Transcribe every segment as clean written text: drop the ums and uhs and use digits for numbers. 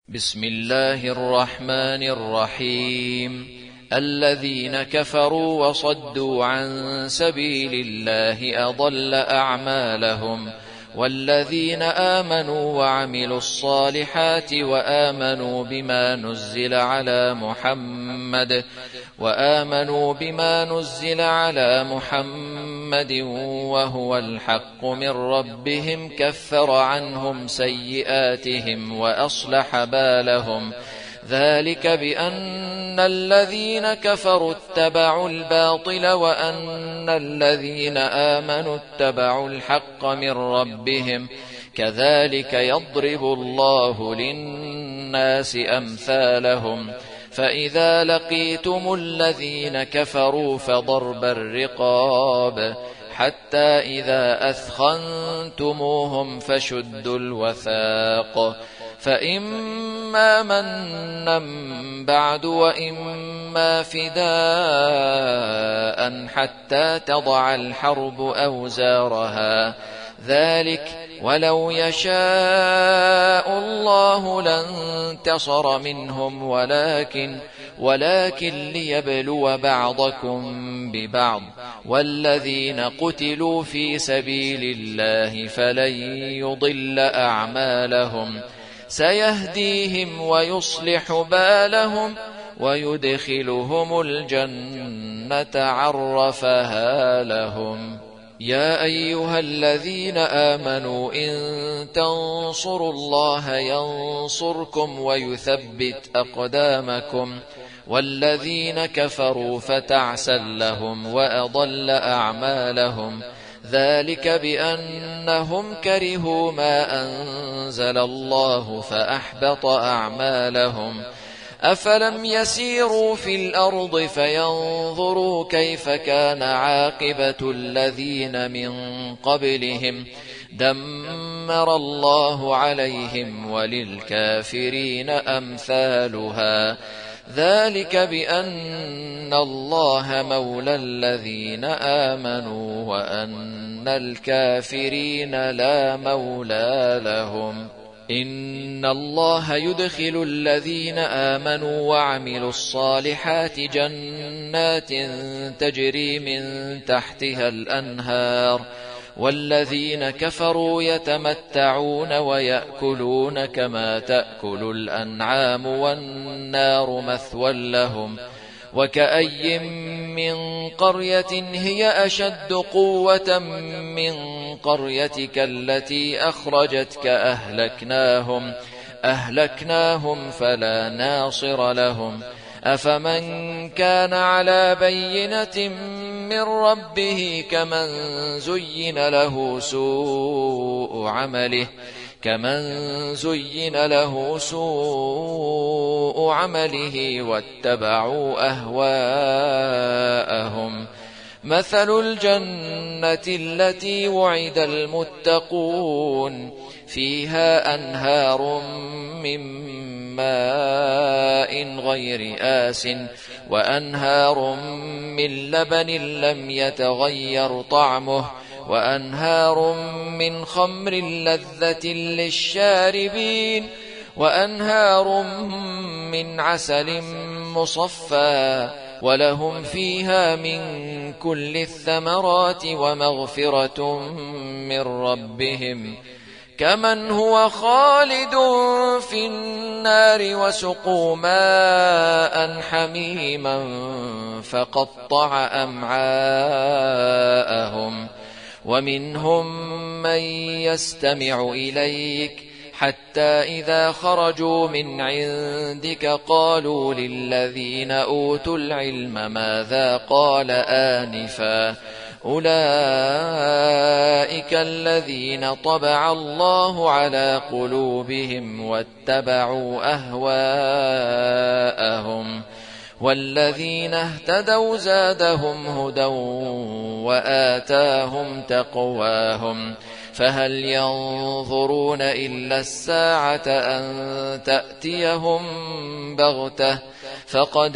بسم الله الرحمن الرحيم. الذين كفروا وصدوا عن سبيل الله أضل أعمالهم، والذين آمنوا وعملوا الصالحات وآمنوا بما نزل على محمد وهو الحق من ربهم كفر عنهم سيئاتهم وأصلح بالهم. ذلك بأن الذين كفروا اتبعوا الباطل وأن الذين آمنوا اتبعوا الحق من ربهم، كذلك يضرب الله للناس أمثالهم. فإذا لقيتم الذين كفروا فضرب الرقاب حتى إذا أثخنتموهم فشدوا الوثاق، فإما منا بعد وإما فداء حتى تضع الحرب أوزارها. ذلك ولو يشاء الله لانتصر منهم ولكن ليبلو بعضكم ببعض. والذين قتلوا في سبيل الله فلن يضل أعمالهم، سيهديهم ويصلح بالهم ويدخلهم الجنة عرفها لهم. يا أيها الذين آمنوا إن تنصروا الله ينصركم ويثبت أقدامكم. والذين كفروا فتعسا لهم وأضل أعمالهم، ذلك بأنهم كرهوا ما أنزل الله فأحبط أعمالهم. أفلم يسيروا في الأرض فينظروا كيف كان عاقبة الذين من قبلهم، دمر الله عليهم وللكافرين أمثالها. ذلك بأن الله مولى الذين آمنوا وأن الكافرين لا مولى لهم. إن الله يدخل الذين آمنوا وعملوا الصالحات جنات تجري من تحتها الأنهار، والذين كفروا يتمتعون ويأكلون كما تأكل الأنعام والنار مثوى لهم. وكأي من قرية هي أشد قوة من قريتك التي أخرجتك أهلكناهم فلا ناصر لهم. أفمن كان على بينة من ربه كمن زين له سوء عمله واتبعوا أهواءهم. مثل الجنة التي وعد المتقون فيها أنهار من ماء غير آسٍ وأنهار من لبن لم يتغير طعمه وأنهار من خمر لذة للشاربين وأنهار من عسل مصفى، ولهم فيها من كل الثمرات ومغفرة من ربهم، كمن هو خالد في النار وسقوا ماء حميما فقطع أمعاءهم. ومنهم من يستمع إليك حتى إذا خرجوا من عندك قالوا للذين أوتوا العلم ماذا قال آنفا، أولئك الذين طبع الله على قلوبهم واتبعوا أهواءهم. والذين اهتدوا زادهم هدى وآتاهم تقواهم. فهل ينظرون إلا الساعة أن تأتيهم بغتة فقد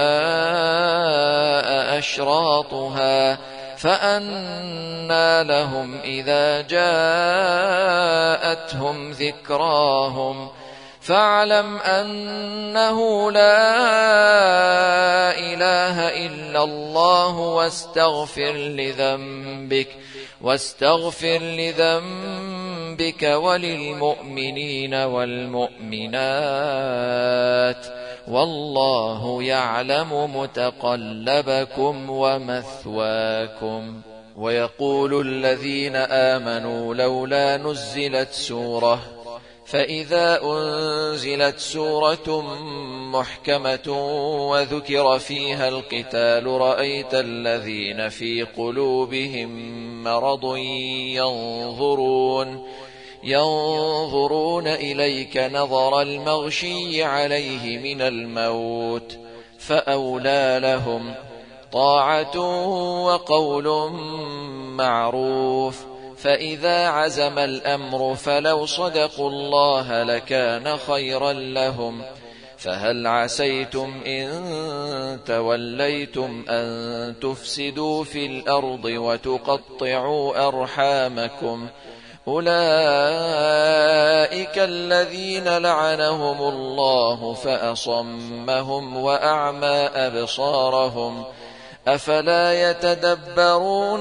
جاء أشراطها، فأنى لهم إذا جاءتهم ذكراهم فاعلم أنه لا إله إلا الله واستغفر لذنبك وللمؤمنين والمؤمنات، والله يعلم متقلبكم ومثواكم. ويقول الذين آمنوا لولا نزلت سورة، فإذا أنزلت سورة محكمة وذكر فيها القتال رأيت الذين في قلوبهم مرض ينظرون إليك نظر المغشي عليه من الموت، فأولى لهم طاعة وقول معروف. فإذا عزم الأمر فلو صدقوا الله لكان خيرا لهم. فهل عسيتم إن توليتم أن تفسدوا في الأرض وتقطعوا أرحامكم؟ أولئك الذين لعنهم الله فأصمهم وأعمى أبصارهم، أفلا يتدبرون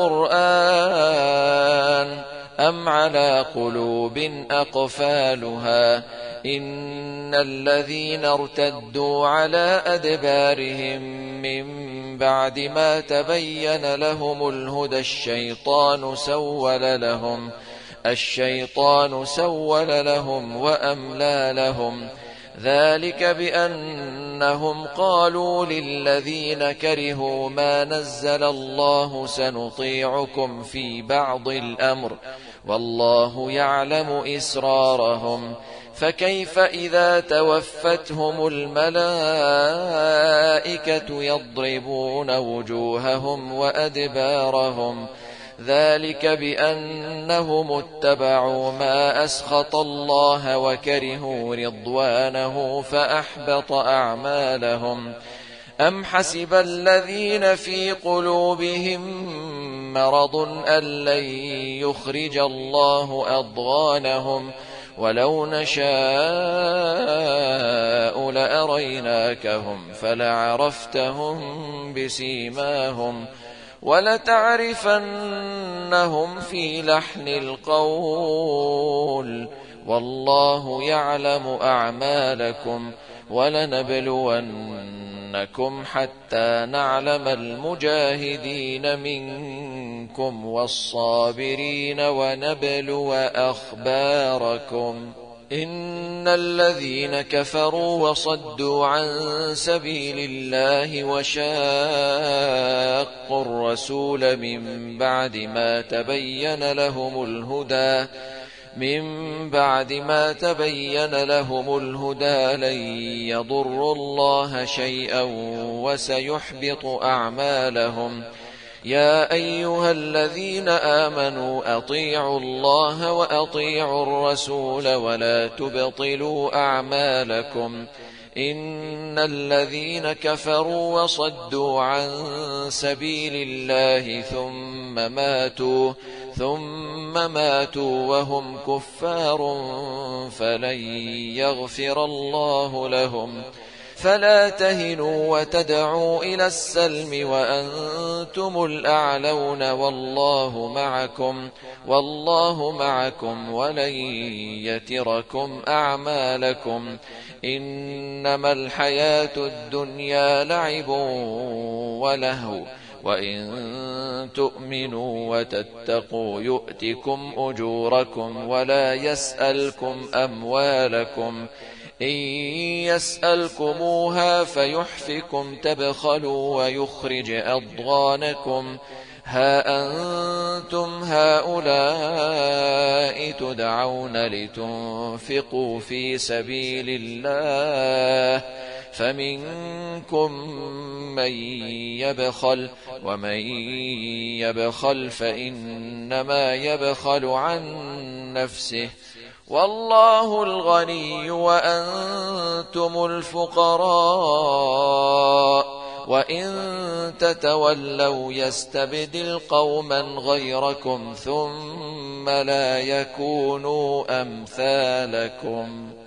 القرآن أم على قلوب أقفالها؟ إن الذين ارتدوا على أدبارهم من بعد ما تبين لهم الهدى الشيطان سول لهم وأملى لهم، ذلك بأنهم قالوا للذين كرهوا ما نزل الله سنطيعكم في بعض الأمر والله يعلم إسرارهم. فكيف إذا توفتهم الملائكة يضربون وجوههم وأدبارهم؟ ذلك بأنهم اتبعوا ما أسخط الله وكرهوا رضوانه فأحبط أعمالهم. أم حسب الذين في قلوبهم مرض أن لن يخرج الله أضغانهم؟ ولو نشاء لأريناكهم فلعرفتهم بسيماهم ولتعرفنهم في لحن القول، والله يعلم أعمالكم. ولنبلونكم حتى نعلم المجاهدين منكم والصابرين ونبلو أخباركم. إن الذين كفروا وصدوا عن سبيل الله وشاقوا الرسول من بعد ما تبين لهم الهدى لن يضروا الله شيئا وسيحبط أعمالهم. يا أيها الذين آمنوا أطيعوا الله وأطيعوا الرسول ولا تبطلوا أعمالكم. إن الذين كفروا وصدوا عن سبيل الله ثم ماتوا وهم كفار فلن يغفر الله لهم. فلا تهنوا وتدعوا إلى السلم وأنتم الأعلون والله معكم ولن يتركم أعمالكم. إنما الحياة الدنيا لعب ولهو وإن تؤمنوا وتتقوا يؤتكم أجوركم ولا يسألكم أموالكم. إن يسألكموها فيحفكم تبخلوا ويخرج أضغانكم. ها أنتم هؤلاء تدعون لتنفقوا في سبيل الله فمنكم من يبخل ومن يبخل فإنما يبخل عن نفسه والله الغني وأنتم الفقراء وإن تتولوا يستبدل قوما غيركم ثم لا يكونوا أمثالكم.